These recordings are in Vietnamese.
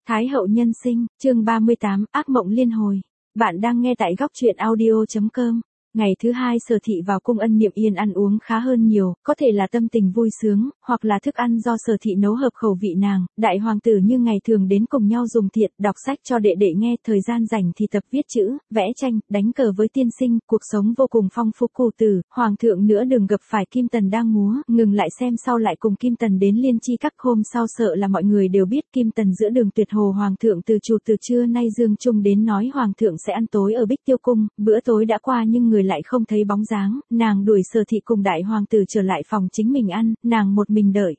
Thái hậu nhân sinh, chương 38, ác mộng liên hồi. Bạn đang nghe tại góc truyện audio.com. Ngày thứ hai Sở Thị vào cung, Ân Niệm Yên ăn uống khá hơn nhiều, có thể là tâm tình vui sướng, hoặc là thức ăn do Sở Thị nấu hợp khẩu vị nàng. Đại hoàng tử như ngày thường đến cùng nhau dùng thiện, đọc sách cho đệ đệ nghe, thời gian rảnh thì tập viết chữ, vẽ tranh, đánh cờ với tiên sinh, cuộc sống vô cùng phong phú cụ tử. Hoàng thượng nữa đừng gặp phải Kim Tần đang múa, ngừng lại xem sau lại cùng Kim Tần đến Liên Chi Các. Hôm sau sợ là mọi người đều biết Kim Tần giữa đường tuyệt hồ hoàng thượng từ trưa nay Dương Trung đến nói hoàng thượng sẽ ăn tối ở Bích Tiêu Cung. Bữa tối đã qua nhưng người lại không thấy bóng dáng, nàng đuổi Sở Thị cùng đại hoàng tử trở lại phòng chính mình ăn, nàng một mình đợi.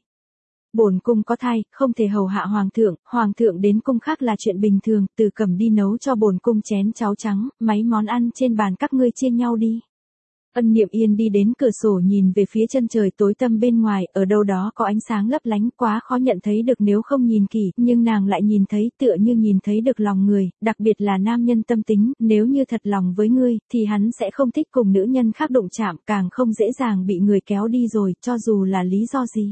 Bổn cung có thai, không thể hầu hạ hoàng thượng đến cung khác là chuyện bình thường, Từ Cẩm đi nấu cho bổn cung chén cháo trắng, mấy món ăn trên bàn các ngươi chia nhau đi. Ân Niệm Yên đi đến cửa sổ nhìn về phía chân trời tối tăm bên ngoài, ở đâu đó có ánh sáng lấp lánh, quá khó nhận thấy được nếu không nhìn kỹ, nhưng nàng lại nhìn thấy, tựa như nhìn thấy được lòng người, đặc biệt là nam nhân tâm tính, nếu như thật lòng với ngươi, thì hắn sẽ không thích cùng nữ nhân khác đụng chạm, càng không dễ dàng bị người kéo đi rồi, cho dù là lý do gì.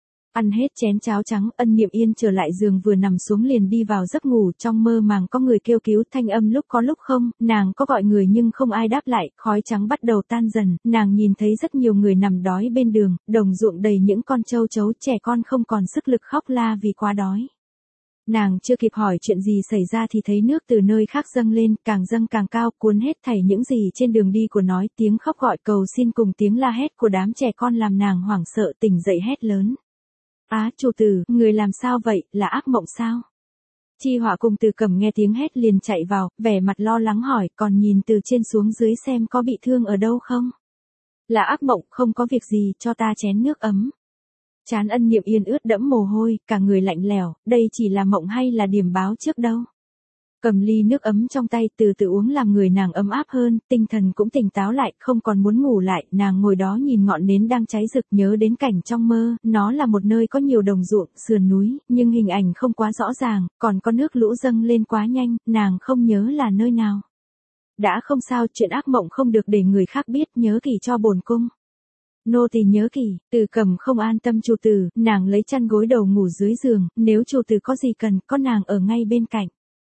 Ăn hết chén cháo trắng, Ân Niệm Yên trở lại giường vừa nằm xuống liền đi vào giấc ngủ, trong mơ màng có người kêu cứu, thanh âm lúc có lúc không, nàng có gọi người nhưng không ai đáp lại, khói trắng bắt đầu tan dần, nàng nhìn thấy rất nhiều người nằm đói bên đường, đồng ruộng đầy những con trâu trấu, trẻ con không còn sức lực khóc la vì quá đói. Nàng chưa kịp hỏi chuyện gì xảy ra thì thấy nước từ nơi khác dâng lên, càng dâng càng cao, cuốn hết thảy những gì trên đường đi của nói, tiếng khóc gọi cầu xin cùng tiếng la hét của đám trẻ con làm nàng hoảng sợ, tỉnh dậy hét lớn. Á, chủ tử, người làm sao vậy, là ác mộng sao? Chi Họa cùng Từ Cẩm nghe tiếng hét liền chạy vào, vẻ mặt lo lắng hỏi, còn nhìn từ trên xuống dưới xem có bị thương ở đâu không? Là ác mộng, không có việc gì, cho ta chén nước ấm. Trán Ân Niệm Yên ướt đẫm mồ hôi, cả người lạnh lẽo, đây chỉ là mộng hay là điểm báo trước đâu? Cầm ly nước ấm trong tay từ từ uống làm người nàng ấm áp hơn, tinh thần cũng tỉnh táo lại, không còn muốn ngủ lại, nàng ngồi đó nhìn ngọn nến đang cháy rực nhớ đến cảnh trong mơ, nó là một nơi có nhiều đồng ruộng, sườn núi, nhưng hình ảnh không quá rõ ràng, còn có nước lũ dâng lên quá nhanh, nàng không nhớ là nơi nào. Đã không sao, chuyện ác mộng không được để người khác biết, nhớ kỹ cho bổn cung. Nô tỳ nhớ kỹ. Từ Cẩm không an tâm chủ tử, nàng lấy chăn gối đầu ngủ dưới giường, nếu chủ tử có gì cần, có nàng ở ngay bên cạnh.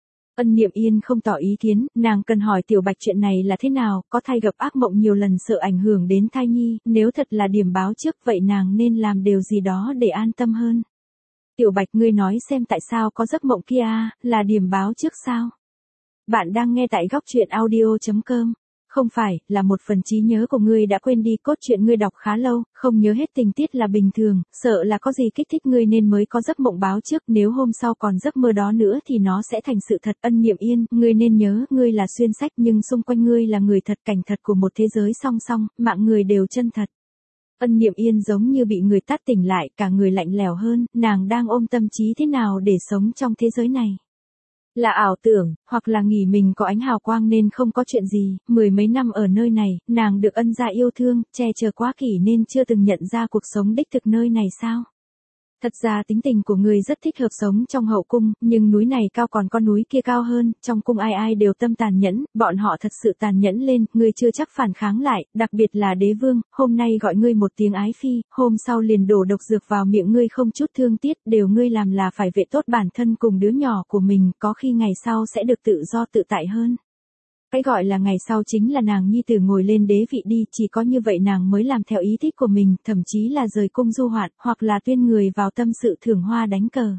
Ân Niệm Yên không tỏ ý kiến, nàng cần hỏi Tiểu Bạch chuyện này là thế nào, có thai gặp ác mộng nhiều lần sợ ảnh hưởng đến thai nhi, nếu thật là điểm báo trước vậy nàng nên làm điều gì đó để an tâm hơn. Tiểu Bạch, ngươi nói xem tại sao có giấc mộng kia là điểm báo trước sao? Bạn đang nghe tại góc truyện audio.com. Không phải, là một phần trí nhớ của ngươi đã quên đi, cốt truyện ngươi đọc khá lâu, không nhớ hết tình tiết là bình thường, sợ là có gì kích thích ngươi nên mới có giấc mộng báo trước, nếu hôm sau còn giấc mơ đó nữa thì nó sẽ thành sự thật. Ân Niệm Yên, ngươi nên nhớ, ngươi là xuyên sách nhưng xung quanh ngươi là người thật, cảnh thật của một thế giới song song, mạng người đều chân thật. Ân Niệm Yên giống như bị người tát tỉnh lại, cả người lạnh lẽo hơn, nàng đang ôm tâm trí thế nào để sống trong thế giới này. Là ảo tưởng, hoặc là nghĩ mình có ánh hào quang nên không có chuyện gì, mười mấy năm ở nơi này, nàng được ân gia yêu thương, che chở quá kỹ nên chưa từng nhận ra cuộc sống đích thực nơi này sao. Thật ra tính tình của người rất thích hợp sống trong hậu cung, nhưng núi này cao còn có núi kia cao hơn, trong cung ai ai đều tâm tàn nhẫn, bọn họ thật sự tàn nhẫn lên, ngươi chưa chắc phản kháng lại, đặc biệt là đế vương, hôm nay gọi ngươi một tiếng ái phi, hôm sau liền đổ độc dược vào miệng ngươi không chút thương tiếc, đều ngươi làm là phải vệ tốt bản thân cùng đứa nhỏ của mình, có khi ngày sau sẽ được tự do tự tại hơn. Cái gọi là ngày sau chính là nàng nhi tử ngồi lên đế vị đi, chỉ có như vậy nàng mới làm theo ý thích của mình, thậm chí là rời cung du hoạn, hoặc là tuyên người vào tâm sự thưởng hoa đánh cờ.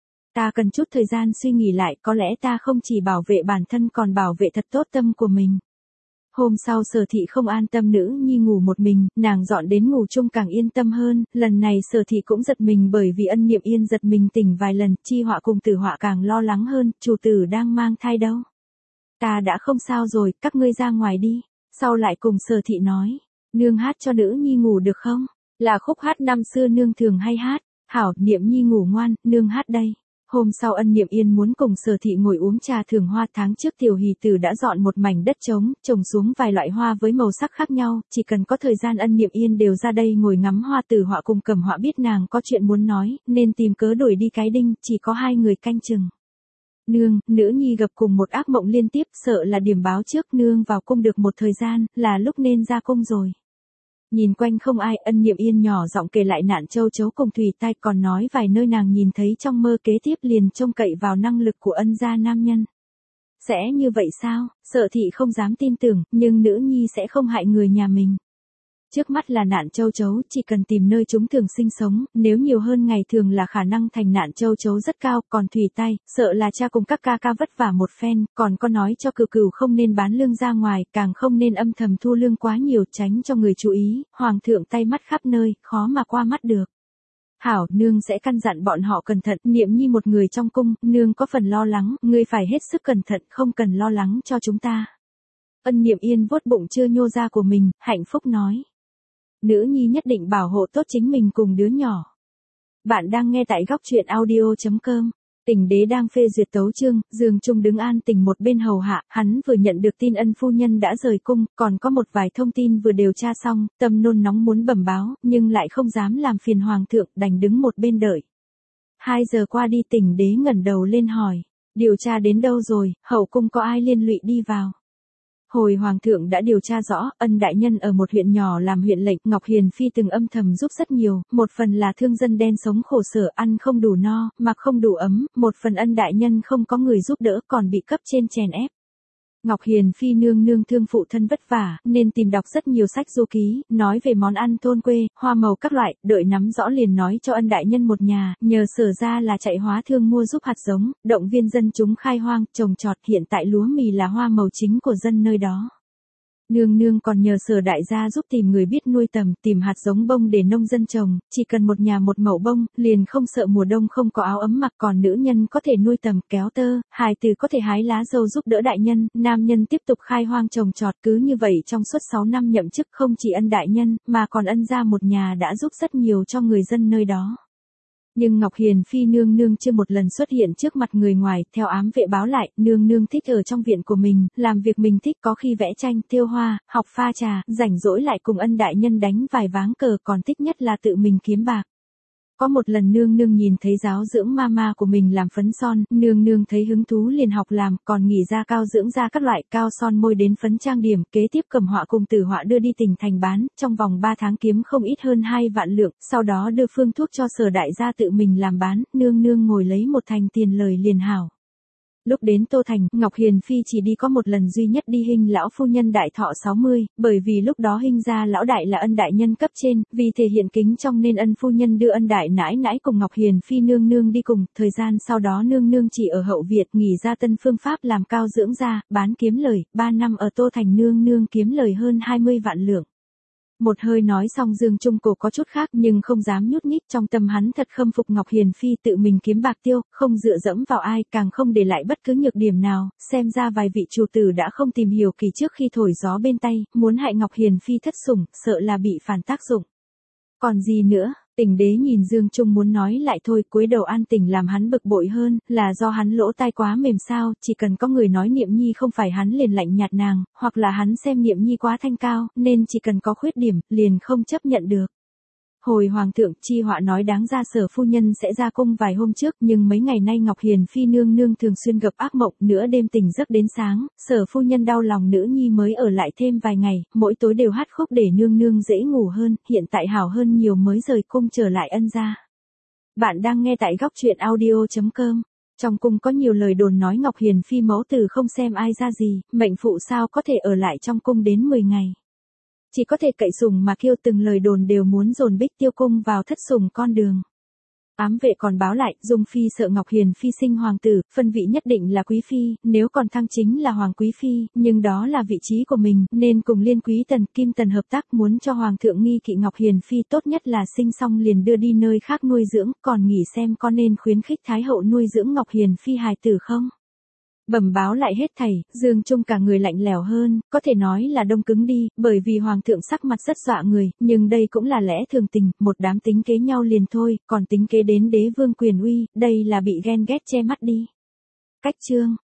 Ta cần chút thời gian suy nghĩ lại, có lẽ ta không chỉ bảo vệ bản thân còn bảo vệ thật tốt tâm của mình. Hôm sau Sở Thị không an tâm nữ nhi ngủ một mình, nàng dọn đến ngủ chung càng yên tâm hơn, lần này Sở Thị cũng giật mình bởi vì Ân Niệm Yên giật mình tỉnh vài lần, Chi Họa cùng Tử Họa càng lo lắng hơn, chủ tử đang mang thai đâu. Ta đã không sao rồi, các ngươi ra ngoài đi. Sau lại cùng Sở Thị nói, nương hát cho nữ nhi ngủ được không? Là khúc hát năm xưa nương thường hay hát. Hảo, Niệm nhi ngủ ngoan, nương hát đây. Hôm sau Ân Niệm Yên muốn cùng Sở Thị ngồi uống trà thưởng hoa, tháng trước Tiểu Hỷ Tử đã dọn một mảnh đất trống, trồng xuống vài loại hoa với màu sắc khác nhau, chỉ cần có thời gian Ân Niệm Yên đều ra đây ngồi ngắm hoa. Tử Họa cùng Cẩm Họa biết nàng có chuyện muốn nói, nên tìm cớ đuổi đi cái đinh, chỉ có hai người canh chừng. Nương, nữ nhi gặp cùng một ác mộng liên tiếp, sợ là điểm báo trước, nương vào cung được một thời gian, là lúc nên ra cung rồi. Nhìn quanh không ai, Ân Niệm Yên nhỏ giọng kể lại nạn châu chấu cùng Thủy Tai, còn nói vài nơi nàng nhìn thấy trong mơ, kế tiếp liền trông cậy vào năng lực của Ân gia nam nhân. Sẽ như vậy sao? Sở Thị không dám tin tưởng, nhưng nữ nhi sẽ không hại người nhà mình. Trước mắt là nạn châu chấu, chỉ cần tìm nơi chúng thường sinh sống, nếu nhiều hơn ngày thường là khả năng thành nạn châu chấu rất cao, còn Thủy Tai, sợ là cha cùng các ca ca vất vả một phen, còn có nói cho Cửu Cửu không nên bán lương ra ngoài, càng không nên âm thầm thu lương quá nhiều, tránh cho người chú ý, hoàng thượng tay mắt khắp nơi, khó mà qua mắt được. Hảo, nương sẽ căn dặn bọn họ cẩn thận, Niệm Nhi một người trong cung, nương có phần lo lắng, ngươi phải hết sức cẩn thận, không cần lo lắng cho chúng ta. Ân Niệm Yên vuốt bụng chưa nhô ra của mình, hạnh phúc nói. Nữ nhi nhất định bảo hộ tốt chính mình cùng đứa nhỏ. Bạn đang nghe tại góc truyện audio.com. Tình đế đang phê duyệt tấu chương, Dương Trung đứng an tình một bên hầu hạ, hắn vừa nhận được tin Ân phu nhân đã rời cung, còn có một vài thông tin vừa điều tra xong, tâm nôn nóng muốn bẩm báo, nhưng lại không dám làm phiền hoàng thượng, đành đứng một bên đợi. 2 giờ qua đi, Tình đế ngẩng đầu lên hỏi, điều tra đến đâu rồi, hậu cung có ai liên lụy đi vào? Hồi hoàng thượng đã điều tra rõ, Ân đại nhân ở một huyện nhỏ làm huyện lệnh, Ngọc Hiền Phi từng âm thầm giúp rất nhiều, một phần là thương dân đen sống khổ sở, ăn không đủ no, mặc không đủ ấm, một phần Ân đại nhân không có người giúp đỡ còn bị cấp trên chèn ép. Ngọc Hiền Phi nương nương thương phụ thân vất vả, nên tìm đọc rất nhiều sách du ký, nói về món ăn thôn quê, hoa màu các loại, đợi nắm rõ liền nói cho Ân đại nhân một nhà, nhờ Sở ra là chạy hóa thương mua giúp hạt giống, động viên dân chúng khai hoang, trồng trọt, hiện tại lúa mì là hoa màu chính của dân nơi đó. Nương nương còn nhờ Sở đại gia giúp tìm người biết nuôi tầm, tìm hạt giống bông để nông dân trồng, chỉ cần một nhà một mẩu bông, liền không sợ mùa đông không có áo ấm mặc, còn nữ nhân có thể nuôi tầm, kéo tơ, hài tử có thể hái lá dâu giúp đỡ đại nhân, nam nhân tiếp tục khai hoang trồng trọt, cứ như vậy trong suốt 6 năm nhậm chức không chỉ Ân đại nhân, mà còn Ân gia một nhà đã giúp rất nhiều cho người dân nơi đó. Nhưng Ngọc Hiền Phi nương nương chưa một lần xuất hiện trước mặt người ngoài, theo ám vệ báo lại, nương nương thích ở trong viện của mình, làm việc mình thích, có khi vẽ tranh, thêu hoa, học pha trà, rảnh rỗi lại cùng Ân đại nhân đánh vài ván cờ, còn thích nhất là tự mình kiếm bạc. Có một lần nương nương nhìn thấy giáo dưỡng mama của mình làm phấn son, nương nương thấy hứng thú liền học làm, còn nghỉ ra cao dưỡng ra các loại cao son môi đến phấn trang điểm, kế tiếp cầm họa cùng tử họa đưa đi tỉnh thành bán, trong vòng 3 tháng kiếm không ít hơn 2 vạn lượng, sau đó đưa phương thuốc cho Sở đại gia tự mình làm bán, nương nương ngồi lấy một thành tiền lời liền hảo. Lúc đến Tô Thành, Ngọc Hiền Phi chỉ đi có một lần duy nhất đi Hinh lão phu nhân đại thọ 60, bởi vì lúc đó Hinh gia lão đại là Ân đại nhân cấp trên, vì thể hiện kính trọng nên Ân phu nhân đưa Ân đại nãi nãi cùng Ngọc Hiền Phi nương nương đi cùng, thời gian sau đó nương nương chỉ ở hậu Việt nghỉ ra tân phương pháp làm cao dưỡng da, bán kiếm lời, 3 năm ở Tô Thành nương nương kiếm lời hơn 20 vạn lượng. Một hơi nói xong Dương Trung cổ có chút khác nhưng không dám nhút nhích, trong tâm hắn thật khâm phục Ngọc Hiền Phi tự mình kiếm bạc tiêu, không dựa dẫm vào ai, càng không để lại bất cứ nhược điểm nào, xem ra vài vị chủ tử đã không tìm hiểu kỳ trước khi thổi gió bên tay, muốn hại Ngọc Hiền Phi thất sủng, sợ là bị phản tác dụng. Còn gì nữa? Tình đế nhìn Dương Trung muốn nói lại thôi, cúi đầu an tình làm hắn bực bội hơn, là do hắn lỗ tai quá mềm sao, chỉ cần có người nói Niệm Nhi không phải hắn liền lạnh nhạt nàng, hoặc là hắn xem Niệm Nhi quá thanh cao, nên chỉ cần có khuyết điểm, liền không chấp nhận được. Hồi hoàng thượng, chi họa nói đáng ra Sở phu nhân sẽ ra cung vài hôm trước, nhưng mấy ngày nay Ngọc Hiền Phi nương nương thường xuyên gặp ác mộng, nửa đêm tỉnh giấc đến sáng, Sở phu nhân đau lòng nữ nhi mới ở lại thêm vài ngày, mỗi tối đều hát khúc để nương nương dễ ngủ hơn, hiện tại hảo hơn nhiều mới rời cung trở lại Ân gia. Bạn đang nghe tại góc truyện audio.com. Trong cung có nhiều lời đồn nói Ngọc Hiền Phi mẫu tử không xem ai ra gì, mệnh phụ sao có thể ở lại trong cung đến 10 ngày. Chỉ có thể cậy sủng mà kêu, từng lời đồn đều muốn dồn Bích Tiêu cung vào thất sủng con đường. Ám vệ còn báo lại, Dung Phi sợ Ngọc Hiền Phi sinh hoàng tử, phân vị nhất định là quý phi, nếu còn thăng chính là hoàng quý phi, nhưng đó là vị trí của mình, nên cùng Liên Quý Tần, Kim Tần hợp tác muốn cho hoàng thượng nghi kỵ Ngọc Hiền Phi, tốt nhất là sinh xong liền đưa đi nơi khác nuôi dưỡng, còn nghỉ xem có nên khuyến khích Thái hậu nuôi dưỡng Ngọc Hiền Phi hài tử không. Bẩm báo lại hết thảy, Dương Trung cả người lạnh lẽo hơn, có thể nói là đông cứng đi, bởi vì hoàng thượng sắc mặt rất dọa người, nhưng đây cũng là lẽ thường tình, một đám tính kế nhau liền thôi, còn tính kế đến đế vương quyền uy, đây là bị ghen ghét che mắt đi. Cách chương